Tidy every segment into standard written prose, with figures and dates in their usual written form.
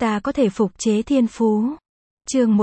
ta có thể phục chế thiên phú. Chương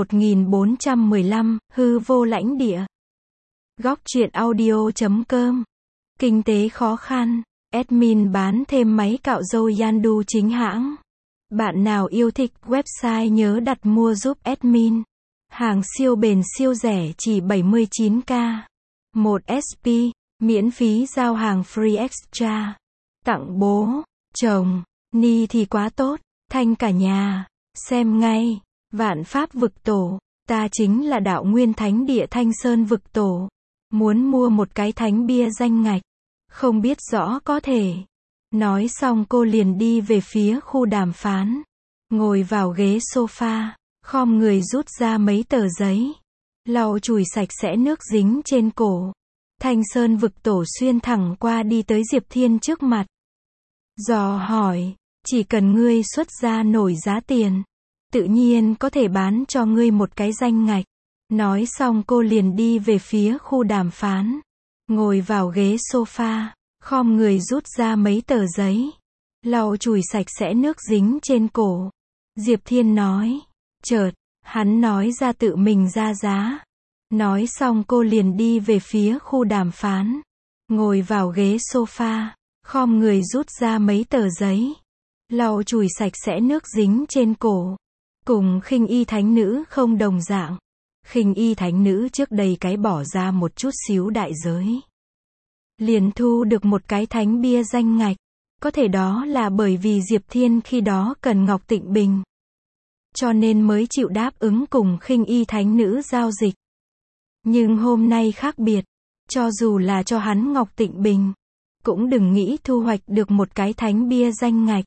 1415, hư vô lãnh địa. Góc truyện audio.com. Kinh tế khó khăn. Admin bán thêm máy cạo râu Yandu chính hãng. Bạn nào yêu thích website nhớ đặt mua giúp admin. Hàng siêu bền siêu rẻ chỉ 79k. 1 SP, miễn phí giao hàng free extra. Tặng bố, chồng, ni thì quá tốt, thanh cả nhà. Xem ngay, vạn pháp vực tổ, ta chính là đạo nguyên thánh địa Thanh Sơn vực tổ. Muốn mua một cái thánh bia danh ngạch, không biết rõ có thể. Nói xong cô liền đi về phía khu đàm phán. Ngồi vào ghế sofa, khom người rút ra mấy tờ giấy. Lau chùi sạch sẽ nước dính trên cổ. Thanh Sơn vực tổ xuyên thẳng qua đi tới Diệp Thiên trước mặt. Dò hỏi, chỉ cần ngươi xuất ra nổi giá tiền, tự nhiên có thể bán cho ngươi một cái danh ngạch. Nói xong cô liền đi về phía khu đàm phán. Ngồi vào ghế sofa, khom người rút ra mấy tờ giấy. Lau chùi sạch sẽ nước dính trên cổ. Diệp Thiên nói. Chợt, hắn nói ra tự mình ra giá. Nói xong cô liền đi về phía khu đàm phán. Ngồi vào ghế sofa, khom người rút ra mấy tờ giấy. Lau chùi sạch sẽ nước dính trên cổ. Cùng Khinh Y thánh nữ không đồng dạng. Khinh Y thánh nữ trước đây cái bỏ ra một chút xíu đại giới, liền thu được một cái thánh bia danh ngạch. Có thể đó là bởi vì Diệp Thiên khi đó cần Ngọc Tịnh Bình, cho nên mới chịu đáp ứng cùng Khinh Y thánh nữ giao dịch. Nhưng hôm nay khác biệt, cho dù là cho hắn Ngọc Tịnh Bình, cũng đừng nghĩ thu hoạch được một cái thánh bia danh ngạch.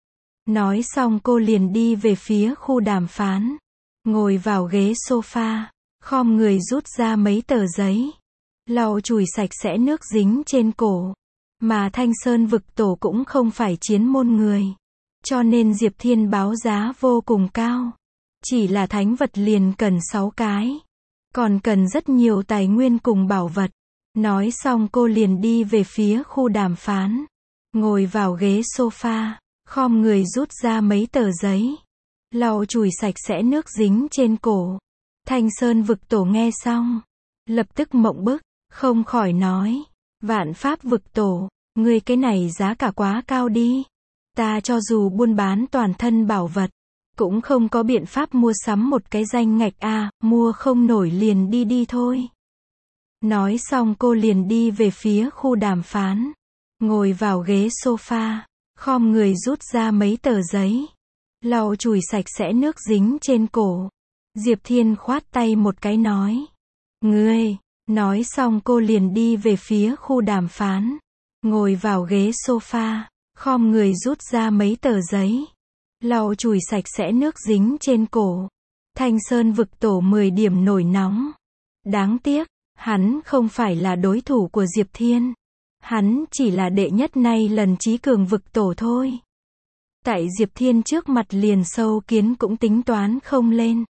Nói xong cô liền đi về phía khu đàm phán. Ngồi vào ghế sofa, khom người rút ra mấy tờ giấy. Lau chùi sạch sẽ nước dính trên cổ. Mà Thanh Sơn vực tổ cũng không phải chiến môn người, cho nên Diệp Thiên báo giá vô cùng cao. Chỉ là thánh vật liền cần 6 cái. Còn cần rất nhiều tài nguyên cùng bảo vật. Nói xong cô liền đi về phía khu đàm phán. Ngồi vào ghế sofa, khom người rút ra mấy tờ giấy. Lau chùi sạch sẽ nước dính trên cổ. Thanh Sơn vực tổ nghe xong, lập tức mộng bức, không khỏi nói. Vạn pháp vực tổ, ngươi cái này giá cả quá cao đi. Ta cho dù buôn bán toàn thân bảo vật, cũng không có biện pháp mua sắm một cái danh ngạch a, mua không nổi liền đi thôi. Nói xong cô liền đi về phía khu đàm phán. Ngồi vào ghế sofa, khom người rút ra mấy tờ giấy. Lau chùi sạch sẽ nước dính trên cổ. Diệp Thiên khoát tay một cái nói. Ngươi, nói xong cô liền đi về phía khu đàm phán. Ngồi vào ghế sofa, khom người rút ra mấy tờ giấy. Lau chùi sạch sẽ nước dính trên cổ. Thanh Sơn vực tổ 10 điểm nổi nóng. Đáng tiếc, hắn không phải là đối thủ của Diệp Thiên. Hắn chỉ là đệ nhất nay lần trí cường vực tổ thôi. Tại Diệp Thiên trước mặt liền sâu kiến cũng tính toán không lên.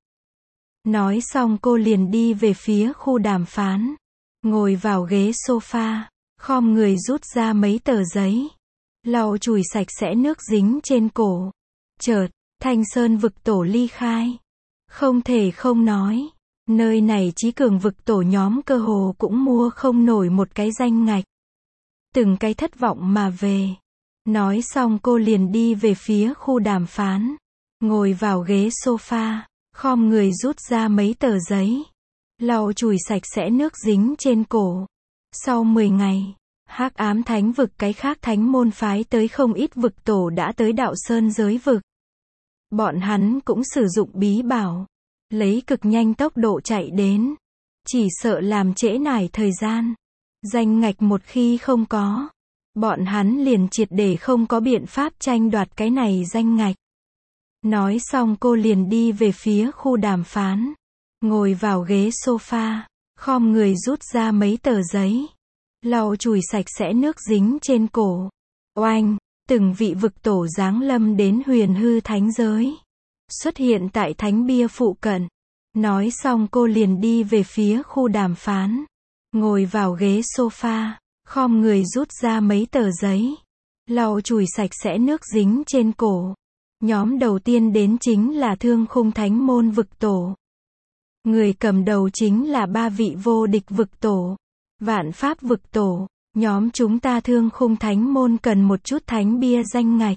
Nói xong cô liền đi về phía khu đàm phán. Ngồi vào ghế sofa, khom người rút ra mấy tờ giấy. Lau chùi sạch sẽ nước dính trên cổ. Chợt, Thanh Sơn vực tổ ly khai. Không thể không nói, nơi này trí cường vực tổ nhóm cơ hồ cũng mua không nổi một cái danh ngạch. Từng cái thất vọng mà về. Nói xong cô liền đi về phía khu đàm phán. Ngồi vào ghế sofa, khom người rút ra mấy tờ giấy. Lau chùi sạch sẽ nước dính trên cổ. Sau 10 ngày, Hắc Ám Thánh vực cái khác thánh môn phái tới không ít vực tổ đã tới Đạo Sơn giới vực. Bọn hắn cũng sử dụng bí bảo, lấy cực nhanh tốc độ chạy đến. Chỉ sợ làm trễ nải thời gian. Danh ngạch một khi không có, bọn hắn liền triệt để không có biện pháp tranh đoạt cái này danh ngạch. Nói xong cô liền đi về phía khu đàm phán. Ngồi vào ghế sofa, khom người rút ra mấy tờ giấy. Lau chùi sạch sẽ nước dính trên cổ. Oanh, từng vị vực tổ giáng lâm đến huyền hư thánh giới. Xuất hiện tại thánh bia phụ cận. Nói xong cô liền đi về phía khu đàm phán. Ngồi vào ghế sofa, khom người rút ra mấy tờ giấy. Lau chùi sạch sẽ nước dính trên cổ. Nhóm đầu tiên đến chính là Thương Khung Thánh Môn vực tổ. Người cầm đầu chính là 3 vị vô địch vực tổ. Vạn Pháp vực tổ. Nhóm chúng ta Thương Khung Thánh Môn cần một chút thánh bia danh ngạch.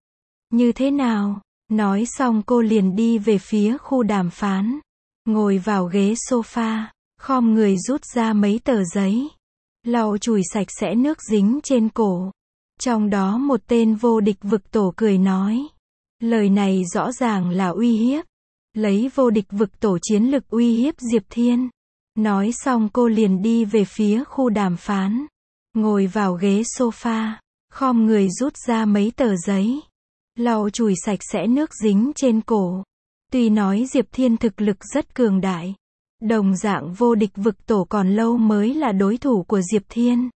Như thế nào? Nói xong cô liền đi về phía khu đàm phán. Ngồi vào ghế sofa, khom người rút ra mấy tờ giấy. Lau chùi sạch sẽ nước dính trên cổ. Trong đó một tên vô địch vực tổ cười nói. Lời này rõ ràng là uy hiếp. Lấy vô địch vực tổ chiến lực uy hiếp Diệp Thiên. Nói xong cô liền đi về phía khu đàm phán. Ngồi vào ghế sofa, khom người rút ra mấy tờ giấy. Lau chùi sạch sẽ nước dính trên cổ. Tuy nói Diệp Thiên thực lực rất cường đại. Đồng dạng vô địch vực tổ còn lâu mới là đối thủ của Diệp Thiên.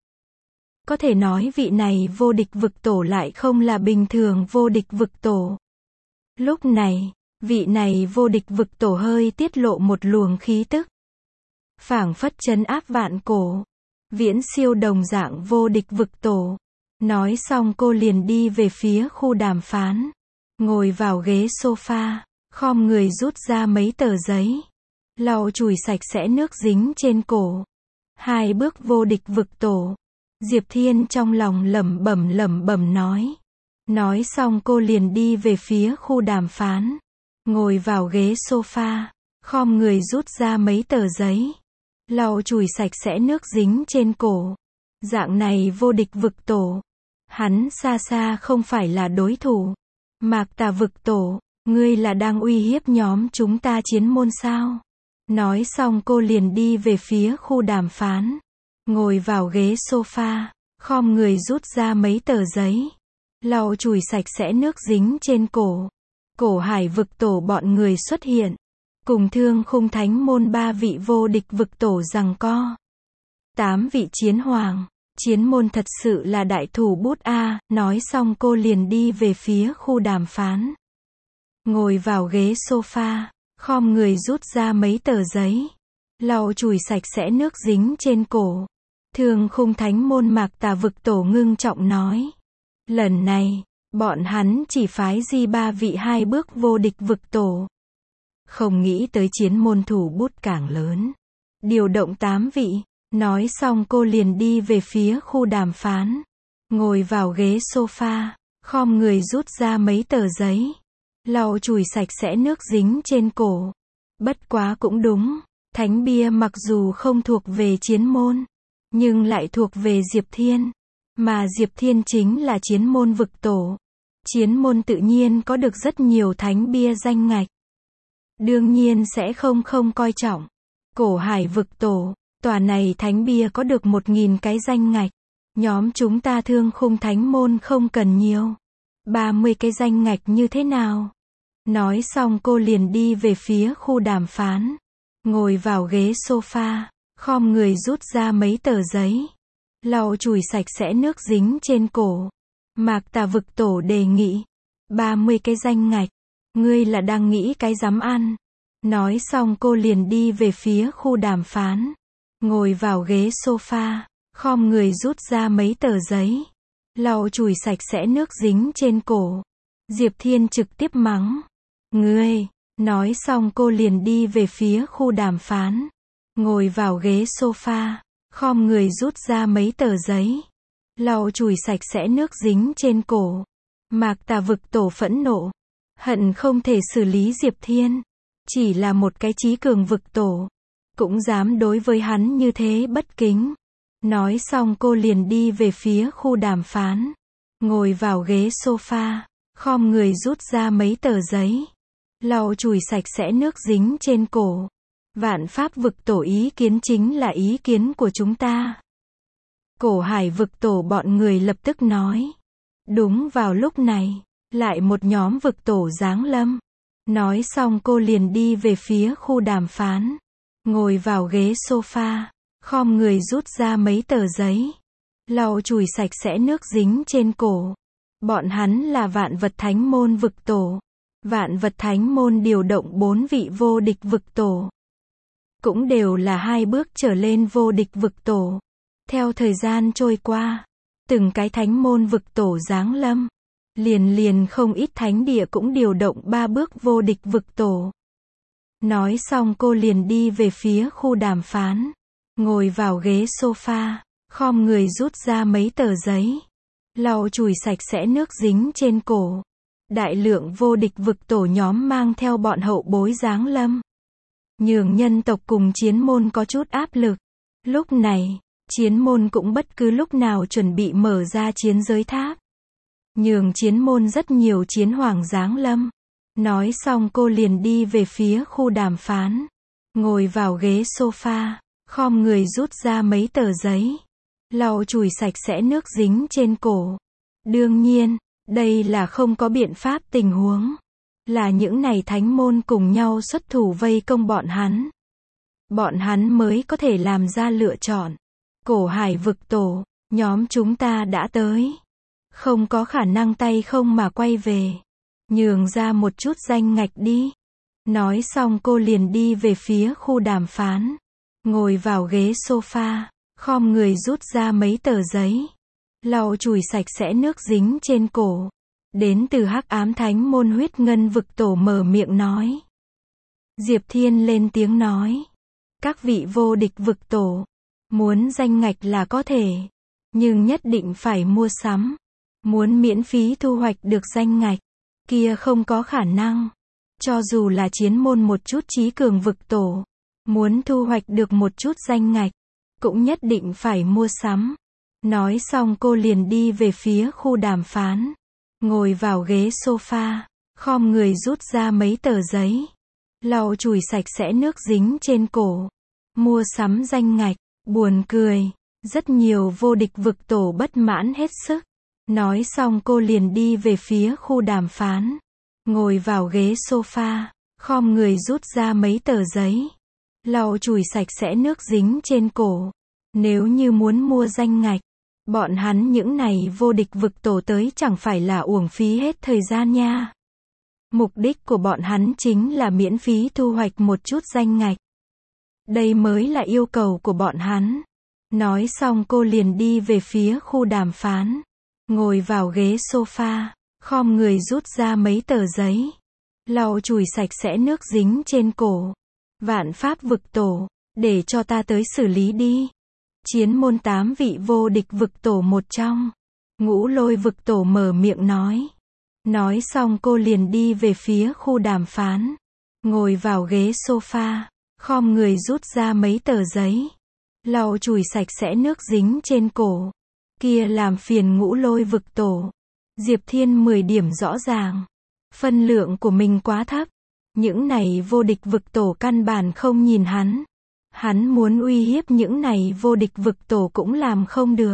Có thể nói vị này vô địch vực tổ lại không là bình thường vô địch vực tổ. Lúc này, vị này vô địch vực tổ hơi tiết lộ một luồng khí tức. Phảng phất trấn áp vạn cổ. Viễn siêu đồng dạng vô địch vực tổ. Nói xong cô liền đi về phía khu đàm phán. Ngồi vào ghế sofa, khom người rút ra mấy tờ giấy. Lau chùi sạch sẽ nước dính trên cổ. 2 bước vô địch vực tổ. Diệp Thiên trong lòng lẩm bẩm nói. Nói xong cô liền đi về phía khu đàm phán. Ngồi vào ghế sofa, khom người rút ra mấy tờ giấy. Lau chùi sạch sẽ nước dính trên cổ. Dạng này vô địch vực tổ. Hắn xa xa không phải là đối thủ. Mạc Tà vực tổ, ngươi là đang uy hiếp nhóm chúng ta chiến môn sao? Nói xong cô liền đi về phía khu đàm phán. Ngồi vào ghế sofa, khom người rút ra mấy tờ giấy. Lau chùi sạch sẽ nước dính trên cổ. Cổ Hải vực tổ bọn người xuất hiện. Cùng Thương Khung Thánh Môn 3 vị vô địch vực tổ giằng co. 8 vị chiến hoàng. Chiến môn thật sự là đại thủ bút a. Nói xong cô liền đi về phía khu đàm phán. Ngồi vào ghế sofa, khom người rút ra mấy tờ giấy. Lau chùi sạch sẽ nước dính trên cổ. Thương Khung Thánh Môn Mạc Tà vực tổ ngưng trọng nói. Lần này, bọn hắn chỉ phái di 3 vị 2 bước vô địch vực tổ. Không nghĩ tới chiến môn thủ bút càng lớn. Điều động 8 vị. Nói xong cô liền đi về phía khu đàm phán. Ngồi vào ghế sofa, khom người rút ra mấy tờ giấy. Lau chùi sạch sẽ nước dính trên cổ. Bất quá cũng đúng. Thánh bia mặc dù không thuộc về chiến môn, nhưng lại thuộc về Diệp Thiên. Mà Diệp Thiên chính là chiến môn vực tổ. Chiến môn tự nhiên có được rất nhiều thánh bia danh ngạch. Đương nhiên sẽ không coi trọng. Cổ Hải vực tổ, tòa này thánh bia có được 1000 cái danh ngạch. Nhóm chúng ta Thương Khung Thánh Môn không cần nhiều. 30 cái danh ngạch như thế nào? Nói xong cô liền đi về phía khu đàm phán. Ngồi vào ghế sofa, khom người rút ra mấy tờ giấy. Lau chùi sạch sẽ nước dính trên cổ. Mạc Tà vực tổ đề nghị. 30 cái danh ngạch. Ngươi là đang nghĩ cái dám ăn. Nói xong cô liền đi về phía khu đàm phán. Ngồi vào ghế sofa, khom người rút ra mấy tờ giấy. Lau chùi sạch sẽ nước dính trên cổ. Diệp Thiên trực tiếp mắng. Ngươi, nói xong cô liền đi về phía khu đàm phán. Ngồi vào ghế sofa, khom người rút ra mấy tờ giấy. Lau chùi sạch sẽ nước dính trên cổ. Mạc Tà vực tổ phẫn nộ. Hận không thể xử lý Diệp Thiên. Chỉ là một cái trí cường vực tổ. Cũng dám đối với hắn như thế bất kính. Nói xong cô liền đi về phía khu đàm phán. Ngồi vào ghế sofa, khom người rút ra mấy tờ giấy. Lau chùi sạch sẽ nước dính trên cổ. Vạn Pháp vực tổ ý kiến chính là ý kiến của chúng ta. Cổ Hải vực tổ bọn người lập tức nói. Đúng vào lúc này, lại một nhóm vực tổ giáng lâm. Nói xong cô liền đi về phía khu đàm phán. Ngồi vào ghế sofa, khom người rút ra mấy tờ giấy. Lau chùi sạch sẽ nước dính trên cổ. Bọn hắn là Vạn Vật Thánh Môn vực tổ. Vạn Vật Thánh Môn điều động 4 vị vô địch vực tổ. Cũng đều là 2 bước trở lên vô địch vực tổ. Theo thời gian trôi qua, từng cái thánh môn vực tổ giáng lâm. Liền không ít thánh địa cũng điều động 3 bước vô địch vực tổ. Nói xong cô liền đi về phía khu đàm phán. Ngồi vào ghế sofa, khom người rút ra mấy tờ giấy. Lau chùi sạch sẽ nước dính trên cổ. Đại lượng vô địch vực tổ nhóm mang theo bọn hậu bối giáng lâm. Nhường nhân tộc cùng chiến môn có chút áp lực. Lúc này, chiến môn cũng bất cứ lúc nào chuẩn bị mở ra chiến giới tháp. Nhường chiến môn rất nhiều chiến hoàng giáng lâm. Nói xong cô liền đi về phía khu đàm phán. Ngồi vào ghế sofa, khom người rút ra mấy tờ giấy. Lau chùi sạch sẽ nước dính trên cổ. Đương nhiên, đây là không có biện pháp tình huống. Là những này thánh môn cùng nhau xuất thủ vây công bọn hắn. Bọn hắn mới có thể làm ra lựa chọn. Cổ hải vực tổ, nhóm chúng ta đã tới. Không có khả năng tay không mà quay về. Nhường ra một chút danh ngạch đi. Nói xong cô liền đi về phía khu đàm phán. Ngồi vào ghế sofa, khom người rút ra mấy tờ giấy. Lau chùi sạch sẽ nước dính trên cổ. Đến từ Hắc Ám Thánh môn Huyết Ngân vực tổ mở miệng nói. Diệp Thiên lên tiếng nói. Các vị vô địch vực tổ, muốn danh ngạch là có thể, nhưng nhất định phải mua sắm. Muốn miễn phí thu hoạch được danh ngạch, kia không có khả năng. Cho dù là chiến môn một chút trí cường vực tổ, muốn thu hoạch được một chút danh ngạch, cũng nhất định phải mua sắm. Nói xong cô liền đi về phía khu đàm phán. Ngồi vào ghế sofa, khom người rút ra mấy tờ giấy. Lau chùi sạch sẽ nước dính trên cổ. Mua sắm danh ngạch, buồn cười. Rất nhiều vô địch vực tổ bất mãn hết sức. Nói xong cô liền đi về phía khu đàm phán. Ngồi vào ghế sofa, khom người rút ra mấy tờ giấy. Lau chùi sạch sẽ nước dính trên cổ. Nếu như muốn mua danh ngạch, bọn hắn những này vô địch vực tổ tới chẳng phải là uổng phí hết thời gian nha. Mục đích của bọn hắn chính là miễn phí thu hoạch một chút danh ngạch. Đây mới là yêu cầu của bọn hắn. Nói xong cô liền đi về phía khu đàm phán. Ngồi vào ghế sofa, khom người rút ra mấy tờ giấy. Lau chùi sạch sẽ nước dính trên cổ. Vạn pháp vực tổ, để cho ta tới xử lý đi. Chiến môn 8 vị vô địch vực tổ một trong. Ngũ Lôi vực tổ mở miệng nói. Nói xong cô liền đi về phía khu đàm phán. Ngồi vào ghế sofa, khom người rút ra mấy tờ giấy. Lau chùi sạch sẽ nước dính trên cổ. Kia làm phiền Ngũ Lôi vực tổ. Diệp Thiên 10 điểm rõ ràng. Phân lượng của mình quá thấp. Những này vô địch vực tổ căn bản không nhìn hắn. Hắn muốn uy hiếp những này vô địch vực tổ cũng làm không được.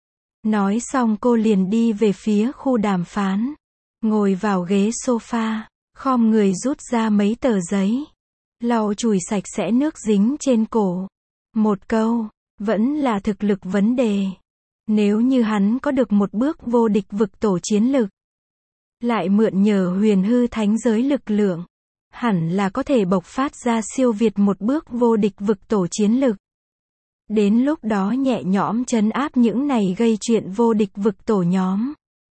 Nói xong cô liền đi về phía khu đàm phán. Ngồi vào ghế sofa, khom người rút ra mấy tờ giấy. Lau chùi sạch sẽ nước dính trên cổ. Một câu, vẫn là thực lực vấn đề. Nếu như hắn có được một bước vô địch vực tổ chiến lực, lại mượn nhờ huyền hư thánh giới lực lượng, hẳn là có thể bộc phát ra siêu việt một bước vô địch vực tổ chiến lực. Đến lúc đó nhẹ nhõm trấn áp những này gây chuyện vô địch vực tổ nhóm.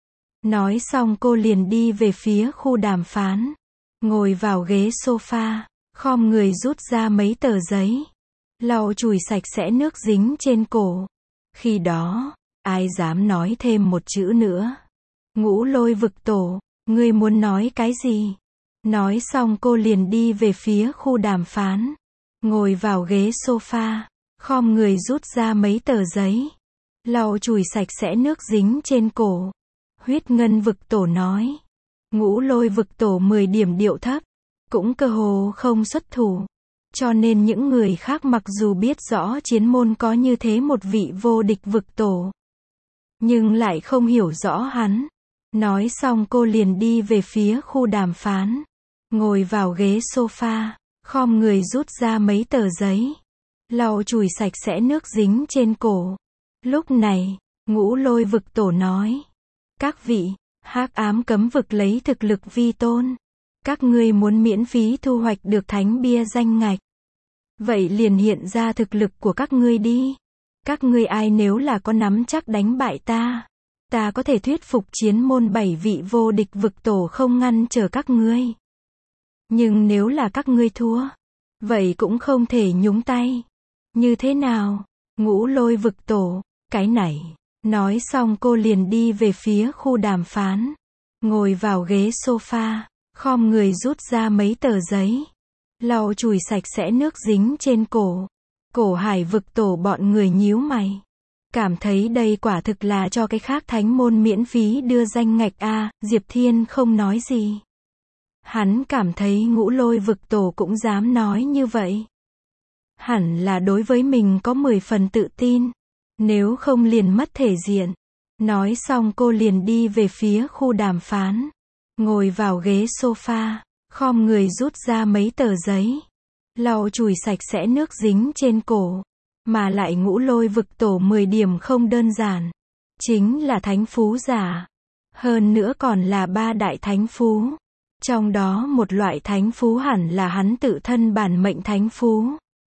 Nói xong cô liền đi về phía khu đàm phán. Ngồi vào ghế sofa, khom người rút ra mấy tờ giấy. Lau chùi sạch sẽ nước dính trên cổ. Khi đó, ai dám nói thêm một chữ nữa. Ngũ Lôi vực tổ, ngươi muốn nói cái gì? Nói xong cô liền đi về phía khu đàm phán. Ngồi vào ghế sofa, khom người rút ra mấy tờ giấy. Lau chùi sạch sẽ nước dính trên cổ. Huyết Ngân vực tổ nói. Ngũ Lôi vực tổ 10 điểm điệu thấp. Cũng cơ hồ không xuất thủ. Cho nên những người khác mặc dù biết rõ chiến môn có như thế một vị vô địch vực tổ, nhưng lại không hiểu rõ hắn. Nói xong cô liền đi về phía khu đàm phán. Ngồi vào ghế sofa, khom người rút ra mấy tờ giấy. Lau chùi sạch sẽ nước dính trên cổ. Lúc này, Ngũ Lôi vực tổ nói. Các vị, Hắc Ám cấm vực lấy thực lực vi tôn. Các ngươi muốn miễn phí thu hoạch được thánh bia danh ngạch. Vậy liền hiện ra thực lực của các ngươi đi. Các ngươi ai nếu là có nắm chắc đánh bại ta, Ta có thể thuyết phục chiến môn 7 vị vô địch vực tổ không ngăn trở các ngươi. Nhưng nếu là các ngươi thua, vậy cũng không thể nhúng tay. Như thế nào? Ngũ Lôi vực tổ, cái này. Nói xong cô liền đi về phía khu đàm phán. Ngồi vào ghế sofa, khom người rút ra mấy tờ giấy. Lau chùi sạch sẽ nước dính trên cổ. Cổ Hải vực tổ bọn người nhíu mày. Cảm thấy đây quả thực là cho cái khác thánh môn miễn phí đưa danh ngạch a. Diệp Thiên không nói gì. Hắn cảm thấy Ngũ Lôi vực tổ cũng dám nói như vậy. Hẳn là đối với mình có 10 phần tự tin. Nếu không liền mất thể diện. Nói xong cô liền đi về phía khu đàm phán. Ngồi vào ghế sofa, khom người rút ra mấy tờ giấy. Lau chùi sạch sẽ nước dính trên cổ. Mà lại Ngũ Lôi vực tổ 10 điểm không đơn giản. Chính là thánh phú giả. Hơn nữa còn là 3 đại thánh phú. Trong đó một loại thánh phú hẳn là hắn tự thân bản mệnh thánh phú.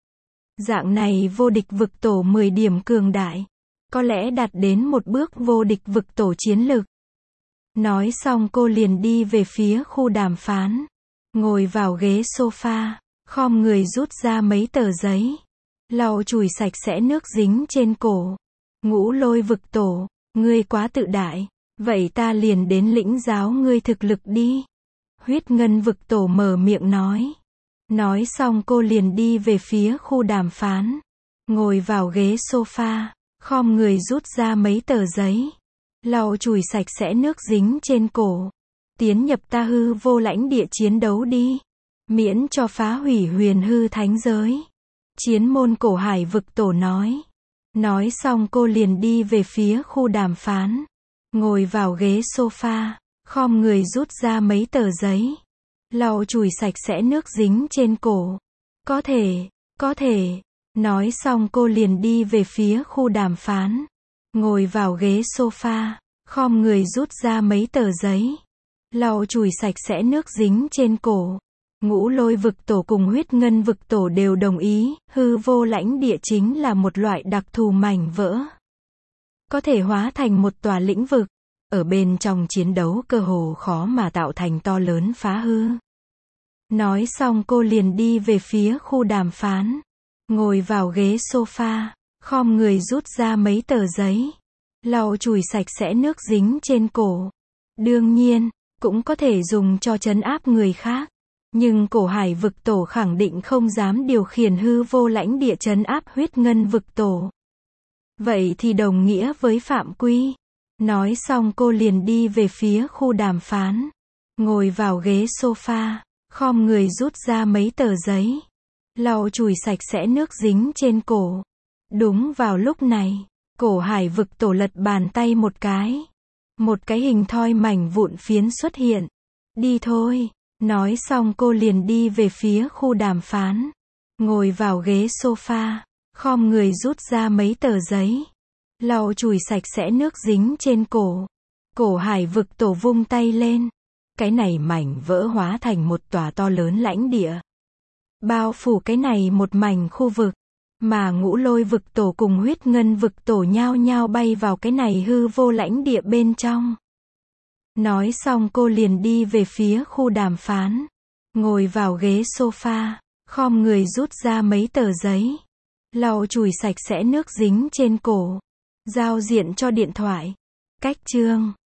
Dạng này vô địch vực tổ 10 điểm cường đại. Có lẽ đạt đến một bước vô địch vực tổ chiến lực. Nói xong cô liền đi về phía khu đàm phán. Ngồi vào ghế sofa, khom người rút ra mấy tờ giấy. Lau chùi sạch sẽ nước dính trên cổ. Ngũ Lôi vực tổ, ngươi quá tự đại. Vậy ta liền đến lĩnh giáo ngươi thực lực đi. Huyết Ngân vực tổ mở miệng nói. Nói xong cô liền đi về phía khu đàm phán. Ngồi vào ghế sofa, khom người rút ra mấy tờ giấy. Lau chùi sạch sẽ nước dính trên cổ. Tiến nhập ta hư vô lãnh địa chiến đấu đi. Miễn cho phá hủy huyền hư thánh giới. Chiến môn Cổ Hải vực tổ nói. Nói xong cô liền đi về phía khu đàm phán. Ngồi vào ghế sofa, khom người rút ra mấy tờ giấy. Lau chùi sạch sẽ nước dính trên cổ. Có thể. Nói xong cô liền đi về phía khu đàm phán. Ngồi vào ghế sofa, khom người rút ra mấy tờ giấy. Lau chùi sạch sẽ nước dính trên cổ. Ngũ Lôi vực tổ cùng Huyết Ngân vực tổ đều đồng ý, hư vô lãnh địa chính là một loại đặc thù mảnh vỡ. Có thể hóa thành một tòa lĩnh vực. Ở bên trong chiến đấu cơ hồ khó mà tạo thành to lớn phá hư. Nói xong cô liền đi về phía khu đàm phán. Ngồi vào ghế sofa, khom người rút ra mấy tờ giấy. Lau chùi sạch sẽ nước dính trên cổ. Đương nhiên, cũng có thể dùng cho trấn áp người khác. Nhưng Cổ Hải vực tổ khẳng định không dám điều khiển hư vô lãnh địa trấn áp Huyết Ngân vực tổ. Vậy thì đồng nghĩa với phạm quy. Nói xong cô liền đi về phía khu đàm phán. Ngồi vào ghế sofa, khom người rút ra mấy tờ giấy. Lau chùi sạch sẽ nước dính trên cổ. Đúng vào lúc này, Cổ Hải vực tổ lật bàn tay một cái. Một cái hình thoi mảnh vụn phiến xuất hiện. Đi thôi. Nói xong cô liền đi về phía khu đàm phán. Ngồi vào ghế sofa, khom người rút ra mấy tờ giấy. Lau chùi sạch sẽ nước dính trên cổ. Cổ Hải vực tổ vung tay lên. Cái này mảnh vỡ hóa thành một tòa to lớn lãnh địa. Bao phủ cái này một mảnh khu vực. Mà Ngũ Lôi vực tổ cùng Huyết Ngân vực tổ nhao nhao bay vào cái này hư vô lãnh địa bên trong. Nói xong cô liền đi về phía khu đàm phán. Ngồi vào ghế sofa, khom người rút ra mấy tờ giấy. Lau chùi sạch sẽ nước dính trên cổ. Giao diện cho điện thoại. Cách chương